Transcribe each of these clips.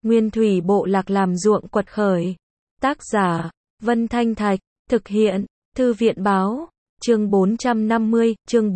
Nguyên thủy bộ lạc làm ruộng quật khởi. Tác giả, Vân Thanh Thạch, thực hiện, Thư viện báo, chương 450, chương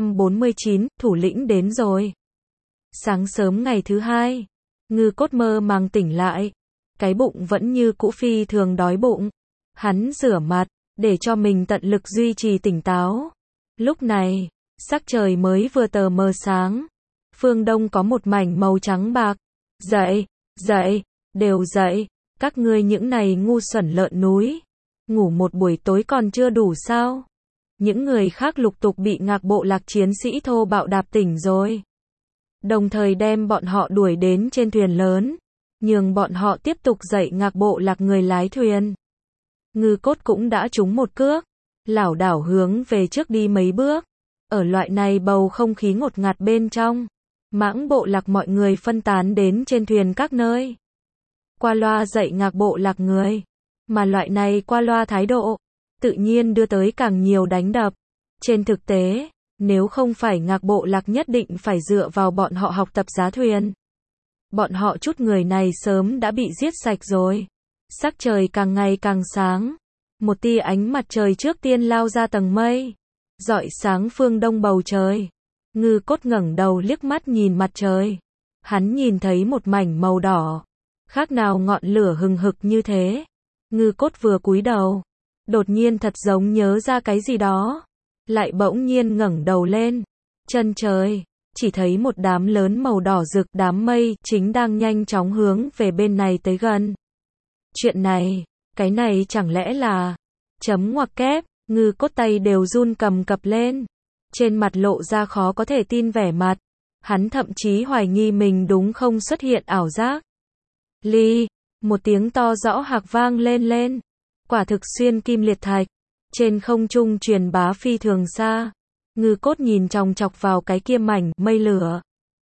449, thủ lĩnh đến rồi. Sáng sớm ngày thứ hai, Ngư Cốt mơ màng tỉnh lại, cái bụng vẫn như cũ phi thường đói bụng. Hắn rửa mặt, để cho mình tận lực duy trì tỉnh táo. Lúc này, sắc trời mới vừa tờ mờ sáng. Phương Đông có một mảnh màu trắng bạc. Dậy, dậy, đều dậy, các ngươi những này ngu xuẩn lợn núi. Ngủ một buổi tối còn chưa đủ sao? Những người khác lục tục bị Ngạc bộ lạc chiến sĩ thô bạo đạp tỉnh rồi. Đồng thời đem bọn họ đuổi đến trên thuyền lớn, nhường bọn họ tiếp tục dạy Ngạc bộ lạc người lái thuyền. Ngư Cốt cũng đã trúng một cước, lảo đảo hướng về trước đi mấy bước. Ở loại này bầu không khí ngột ngạt bên trong, Mãng bộ lạc mọi người phân tán đến trên thuyền các nơi. Qua loa dạy Ngạc bộ lạc người, mà loại này qua loa thái độ, tự nhiên đưa tới càng nhiều đánh đập. Trên thực tế, nếu không phải Ngạc bộ lạc nhất định phải dựa vào bọn họ học tập giá thuyền, bọn họ chút người này sớm đã bị giết sạch rồi. Sắc trời càng ngày càng sáng, một tia ánh mặt trời trước tiên lao ra tầng mây, rọi sáng phương đông bầu trời. Ngư Cốt ngẩng đầu liếc mắt nhìn mặt trời, hắn nhìn thấy một mảnh màu đỏ, khác nào ngọn lửa hừng hực như thế. Ngư Cốt vừa cúi đầu, đột nhiên thật giống nhớ ra cái gì đó, lại bỗng nhiên ngẩng đầu lên, chân trời, chỉ thấy một đám lớn màu đỏ rực đám mây chính đang nhanh chóng hướng về bên này tới gần. Chuyện này, cái này chẳng lẽ là chấm ngoặc kép. Ngư Cốt tay đều run cầm cập lên, trên mặt lộ ra khó có thể tin vẻ mặt. Hắn thậm chí hoài nghi mình đúng không xuất hiện ảo giác. Ly, một tiếng to rõ hạc vang lên, quả thực xuyên kim liệt thạch, trên không trung truyền bá phi thường xa. Ngư Cốt nhìn chòng chọc vào cái kia mảnh mây lửa,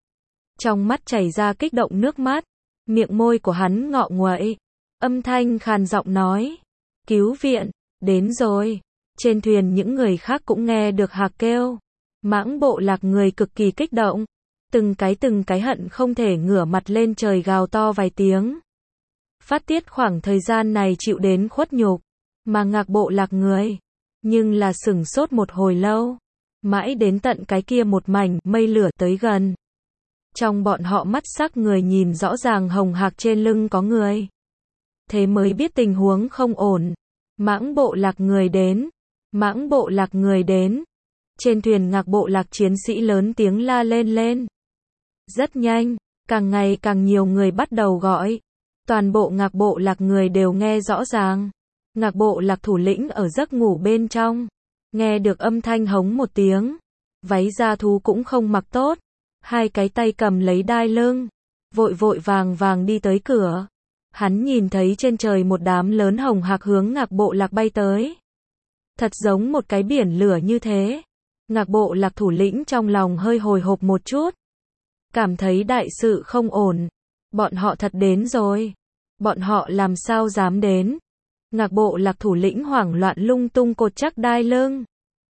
trong mắt chảy ra kích động nước mắt, miệng môi của hắn ngọ nguậy, âm thanh khàn giọng nói: cứu viện, đến rồi. Trên thuyền những người khác cũng nghe được hạc kêu. Mãng bộ lạc người cực kỳ kích động, từng cái hận không thể ngửa mặt lên trời gào to vài tiếng, phát tiết khoảng thời gian này chịu đến khuất nhục. Mà Ngạc bộ lạc người, nhưng là sửng sốt một hồi lâu, mãi đến tận cái kia một mảnh mây lửa tới gần. Trong bọn họ mắt sắc người nhìn rõ ràng hồng hạc trên lưng có người, thế mới biết tình huống không ổn. Mãng bộ lạc người đến, Mãng bộ lạc người đến. Trên thuyền Ngạc bộ lạc chiến sĩ lớn tiếng la lên. Rất nhanh, càng ngày càng nhiều người bắt đầu gọi. Toàn bộ Ngạc bộ lạc người đều nghe rõ ràng. Ngạc bộ lạc thủ lĩnh ở giấc ngủ bên trong, nghe được âm thanh hống một tiếng, váy da thú cũng không mặc tốt, hai cái tay cầm lấy đai lưng, vội vàng đi tới cửa. Hắn nhìn thấy trên trời một đám lớn hồng hạc hướng Ngạc bộ lạc bay tới, thật giống một cái biển lửa như thế. Ngạc bộ lạc thủ lĩnh trong lòng hơi hồi hộp một chút, cảm thấy đại sự không ổn. Bọn họ thật đến rồi. Bọn họ làm sao dám đến? Ngạc bộ lạc thủ lĩnh hoảng loạn lung tung cột chắc đai lưng,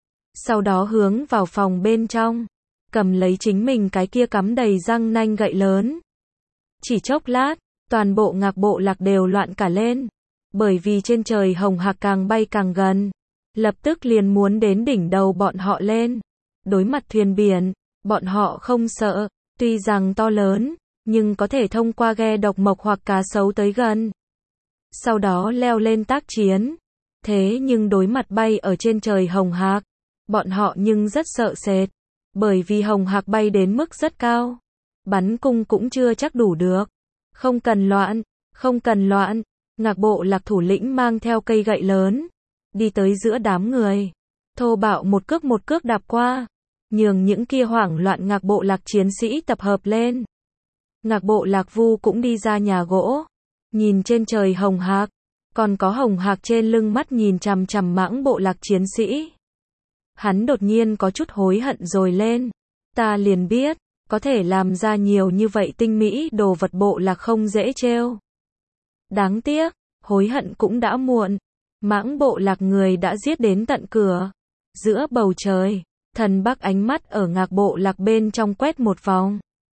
sau đó hướng vào phòng bên trong, cầm lấy chính mình cái kia cắm đầy răng nanh gậy lớn. Chỉ chốc lát, toàn bộ Ngạc bộ lạc đều loạn cả lên, bởi vì trên trời hồng hạc càng bay càng gần, lập tức liền muốn đến đỉnh đầu bọn họ lên. Đối mặt thuyền biển, bọn họ không sợ, tuy rằng to lớn, nhưng có thể thông qua ghe độc mộc hoặc cá sấu tới gần, sau đó leo lên tác chiến. Thế nhưng đối mặt bay ở trên trời hồng hạc, bọn họ nhưng rất sợ sệt, bởi vì hồng hạc bay đến mức rất cao, bắn cung cũng chưa chắc đủ được. Không cần loạn. Ngạc bộ lạc thủ lĩnh mang theo cây gậy lớn, đi tới giữa đám người, thô bạo một cước đạp qua, nhường những kia hoảng loạn Ngạc bộ lạc chiến sĩ tập hợp lên. Ngạc bộ lạc Vu cũng đi ra nhà gỗ, nhìn trên trời hồng hạc, còn có hồng hạc trên lưng mắt nhìn chằm chằm Mãng bộ lạc chiến sĩ. Hắn đột nhiên có chút hối hận rồi lên. Ta liền biết, có thể làm ra nhiều như vậy tinh mỹ đồ vật bộ lạc không dễ trêu. Đáng tiếc, hối hận cũng đã muộn. Mãng bộ lạc người đã giết đến tận cửa. Giữa bầu trời, Thần Bắc ánh mắt ở Ngạc bộ lạc bên trong quét một vòng,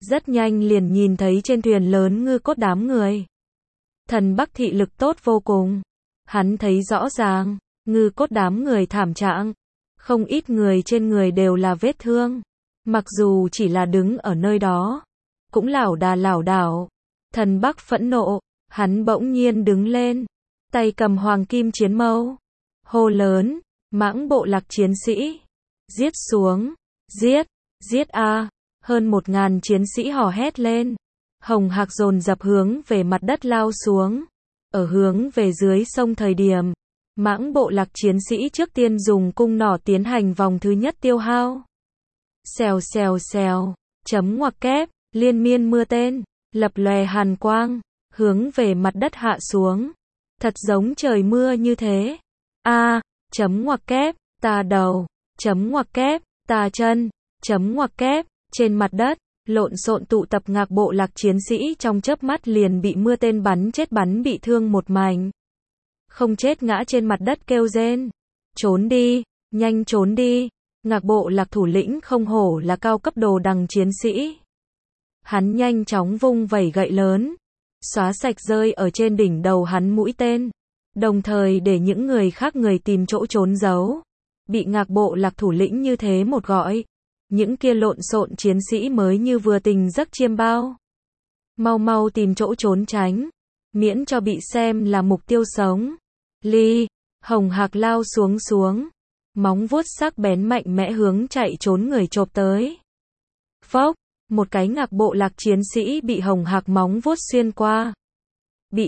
Rất nhanh liền nhìn thấy trên thuyền lớn Ngư Cốt đám người. Thần Bắc thị lực tốt vô cùng. Hắn thấy rõ ràng, Ngư Cốt đám người thảm trạng. Không ít người trên người đều là vết thương. Mặc dù chỉ là đứng ở nơi đó, cũng lảo đà lảo đảo. Thần Bắc phẫn nộ, hắn bỗng nhiên đứng lên, tay cầm hoàng kim chiến mâu, hô lớn, Mãng bộ lạc chiến sĩ, giết xuống, giết, giết a! Hơn 1000 chiến sĩ hò hét lên. Hồng Hạc dồn dập hướng về mặt đất lao xuống. Ở hướng về dưới sông thời điểm, Mãng bộ lạc chiến sĩ trước tiên dùng cung nỏ tiến hành vòng thứ nhất tiêu hao. Xèo xèo xèo, chấm ngoặc kép, liên miên mưa tên, lập lòe hàn quang, hướng về mặt đất hạ xuống. Thật giống trời mưa như thế. A, chấm ngoặc kép, ta đầu, chấm ngoặc kép, ta chân, chấm ngoặc kép, trên mặt đất, lộn xộn tụ tập Ngạc bộ lạc chiến sĩ trong chớp mắt liền bị mưa tên bắn chết bắn bị thương một mảnh. Không chết ngã trên mặt đất kêu rên. Trốn đi, nhanh trốn đi. Ngạc bộ lạc thủ lĩnh không hổ là cao cấp đồ đằng chiến sĩ. Hắn nhanh chóng vung vẩy gậy lớn, xóa sạch rơi ở trên đỉnh đầu hắn mũi tên, đồng thời để những người khác người tìm chỗ trốn giấu. Bị Ngạc bộ lạc thủ lĩnh như thế một gọi, những kia lộn xộn chiến sĩ mới như vừa tỉnh giấc chiêm bao. Mau mau tìm chỗ trốn tránh, miễn cho bị xem là mục tiêu sống. Ly, Hồng Hạc lao xuống, móng vuốt sắc bén mạnh mẽ hướng chạy trốn người chộp tới. Phốc, một cái Ngạc bộ lạc chiến sĩ bị Hồng Hạc móng vuốt xuyên qua. Bị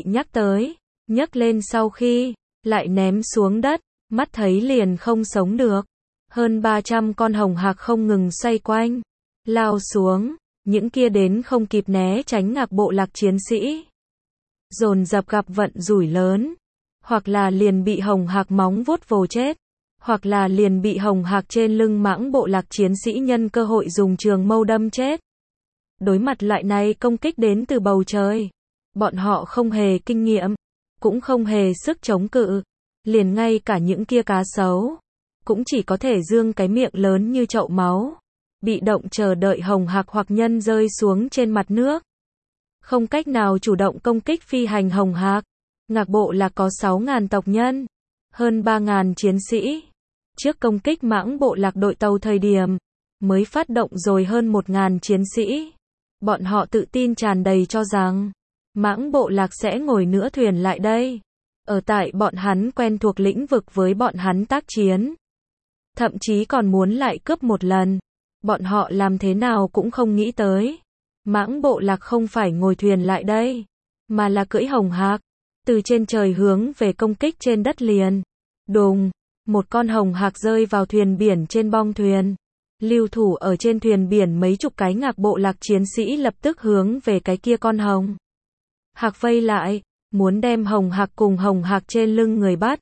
nhấc lên sau khi, lại ném xuống đất, mắt thấy liền không sống được. Hơn 300 con Hồng Hạc không ngừng xoay quanh, lao xuống, những kia đến không kịp né tránh Ngạc bộ lạc chiến sĩ. Dồn dập gặp vận rủi lớn, hoặc là liền bị Hồng Hạc móng vuốt vồ chết, hoặc là liền bị Hồng Hạc trên lưng Mãng bộ lạc chiến sĩ nhân cơ hội dùng trường mâu đâm chết. Đối mặt loại này công kích đến từ bầu trời, bọn họ không hề kinh nghiệm, cũng không hề sức chống cự, liền ngay cả những kia cá sấu, cũng chỉ có thể dương cái miệng lớn như chậu máu, bị động chờ đợi Hồng Hạc hoặc nhân rơi xuống trên mặt nước. Không cách nào chủ động công kích phi hành Hồng Hạc. Ngạc bộ lạc có 6.000 tộc nhân, hơn 3.000 chiến sĩ. Trước công kích Mãng bộ lạc đội tàu thời điểm, mới phát động rồi hơn 1.000 chiến sĩ. Bọn họ tự tin tràn đầy cho rằng, Mãng bộ lạc sẽ ngồi nửa thuyền lại đây. Ở tại bọn hắn quen thuộc lĩnh vực với bọn hắn tác chiến. Thậm chí còn muốn lại cướp một lần. Bọn họ làm thế nào cũng không nghĩ tới. Mãng bộ lạc không phải ngồi thuyền lại đây, mà là cưỡi Hồng Hạc, từ trên trời hướng về công kích trên đất liền. Đùng, một con Hồng Hạc rơi vào thuyền biển trên bong thuyền. Lưu thủ ở trên thuyền biển mấy chục cái Ngạc bộ lạc chiến sĩ lập tức hướng về cái kia con Hồng Hạc vây lại, muốn đem Hồng Hạc cùng Hồng Hạc trên lưng người bắt.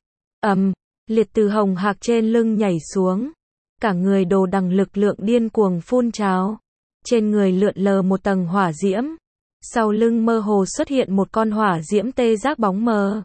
Liệt từ Hồng Hạc trên lưng nhảy xuống. Cả người đồ đằng lực lượng điên cuồng phun trào. Trên người lượn lờ một tầng hỏa diễm. Sau lưng mơ hồ xuất hiện một con hỏa diễm tê giác bóng mờ.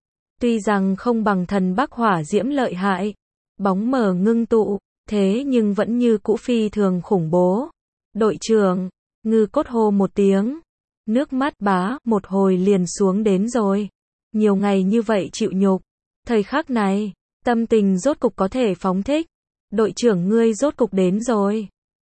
Tuy rằng không bằng thần Bắc hỏa diễm lợi hại, bóng mờ ngưng tụ, thế nhưng vẫn như cũ phi thường khủng bố. Đội trưởng, Ngư Cốt hô một tiếng. Nước mắt bá một hồi liền xuống đến rồi. Nhiều ngày như vậy chịu nhục. Thời khắc này, tâm tình rốt cục có thể phóng thích. Đội trưởng ngươi rốt cục đến rồi.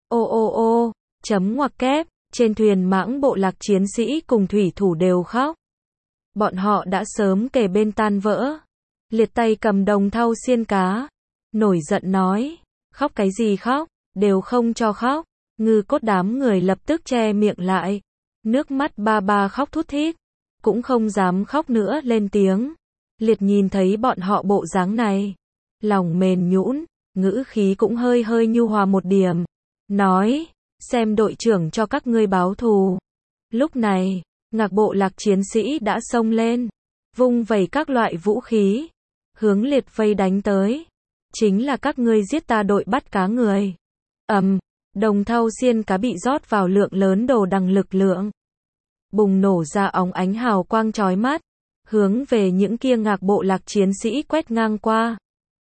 Ô, chấm ngoặc kép, trên thuyền Mãng bộ lạc chiến sĩ cùng thủy thủ đều khóc. Bọn họ đã sớm kề bên tan vỡ. Liệt tay cầm đồng thau xiên cá. Nổi giận nói, khóc cái gì khóc, đều không cho khóc. Ngư Cốt đám người lập tức che miệng lại. Nước mắt ba khóc thút thít. Cũng không dám khóc nữa lên tiếng. Liệt nhìn thấy bọn họ bộ dáng này. Lòng mềm nhũn, ngữ khí cũng hơi nhu hòa một điểm. Nói, xem đội trưởng cho các ngươi báo thù. Lúc này, Ngạc bộ lạc chiến sĩ đã xông lên. Vung vẩy các loại vũ khí. Hướng Liệt vây đánh tới. Chính là các ngươi giết ta đội bắt cá người. Đồng thau xiên cá bị rót vào lượng lớn đồ đằng lực lượng. Bùng nổ ra óng ánh hào quang chói mắt. Hướng về những kia Ngạc bộ lạc chiến sĩ quét ngang qua.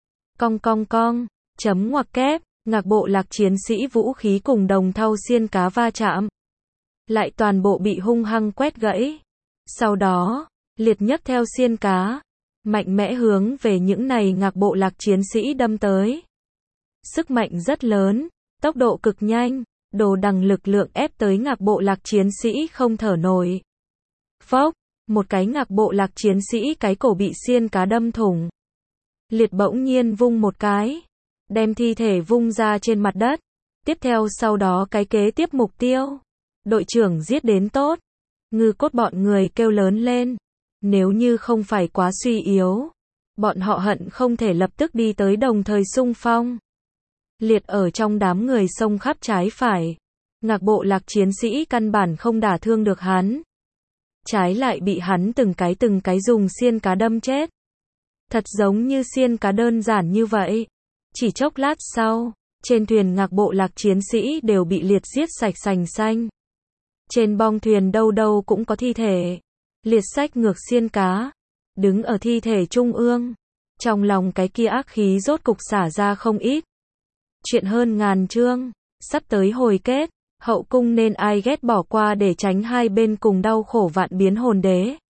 Cong, chấm ngoặc kép, Ngạc bộ lạc chiến sĩ vũ khí cùng đồng thau xiên cá va chạm. lại toàn bộ bị hung hăng quét gãy. Sau đó, Liệt nhấc theo xiên cá, mạnh mẽ hướng về những này Ngạc Bộ Lạc chiến sĩ đâm tới. Sức mạnh rất lớn, tốc độ cực nhanh, đồ đằng lực lượng ép tới Ngạc Bộ Lạc chiến sĩ không thở nổi. Phốc, một cái Ngạc Bộ Lạc chiến sĩ cái cổ bị xiên cá đâm thủng. Liệt bỗng nhiên vung một cái, đem thi thể vung ra trên mặt đất. Tiếp theo sau đó cái kế tiếp mục tiêu. Đội trưởng giết đến tốt. Ngư Cốt bọn người kêu lớn lên. Nếu như không phải quá suy yếu, bọn họ hận không thể lập tức đi tới đồng thời xung phong. Liệt ở trong đám người xông khắp trái phải. Ngạc Bộ Lạc chiến sĩ căn bản không đả thương được hắn. Trái lại bị hắn từng cái dùng xiên cá đâm chết. Thật giống như xiên cá đơn giản như vậy. Chỉ chốc lát sau, trên thuyền Ngạc Bộ Lạc chiến sĩ đều bị Liệt giết sạch sành xanh. Trên bong thuyền đâu đâu cũng có thi thể. Liệt xách ngược xiên cá, đứng ở thi thể trung ương. Trong lòng cái kia ác khí rốt cục xả ra không ít. Chuyện hơn ngàn chương, sắp tới hồi kết, hậu cung nên ai ghét bỏ qua để tránh hai bên cùng đau khổ vạn biến hồn đế.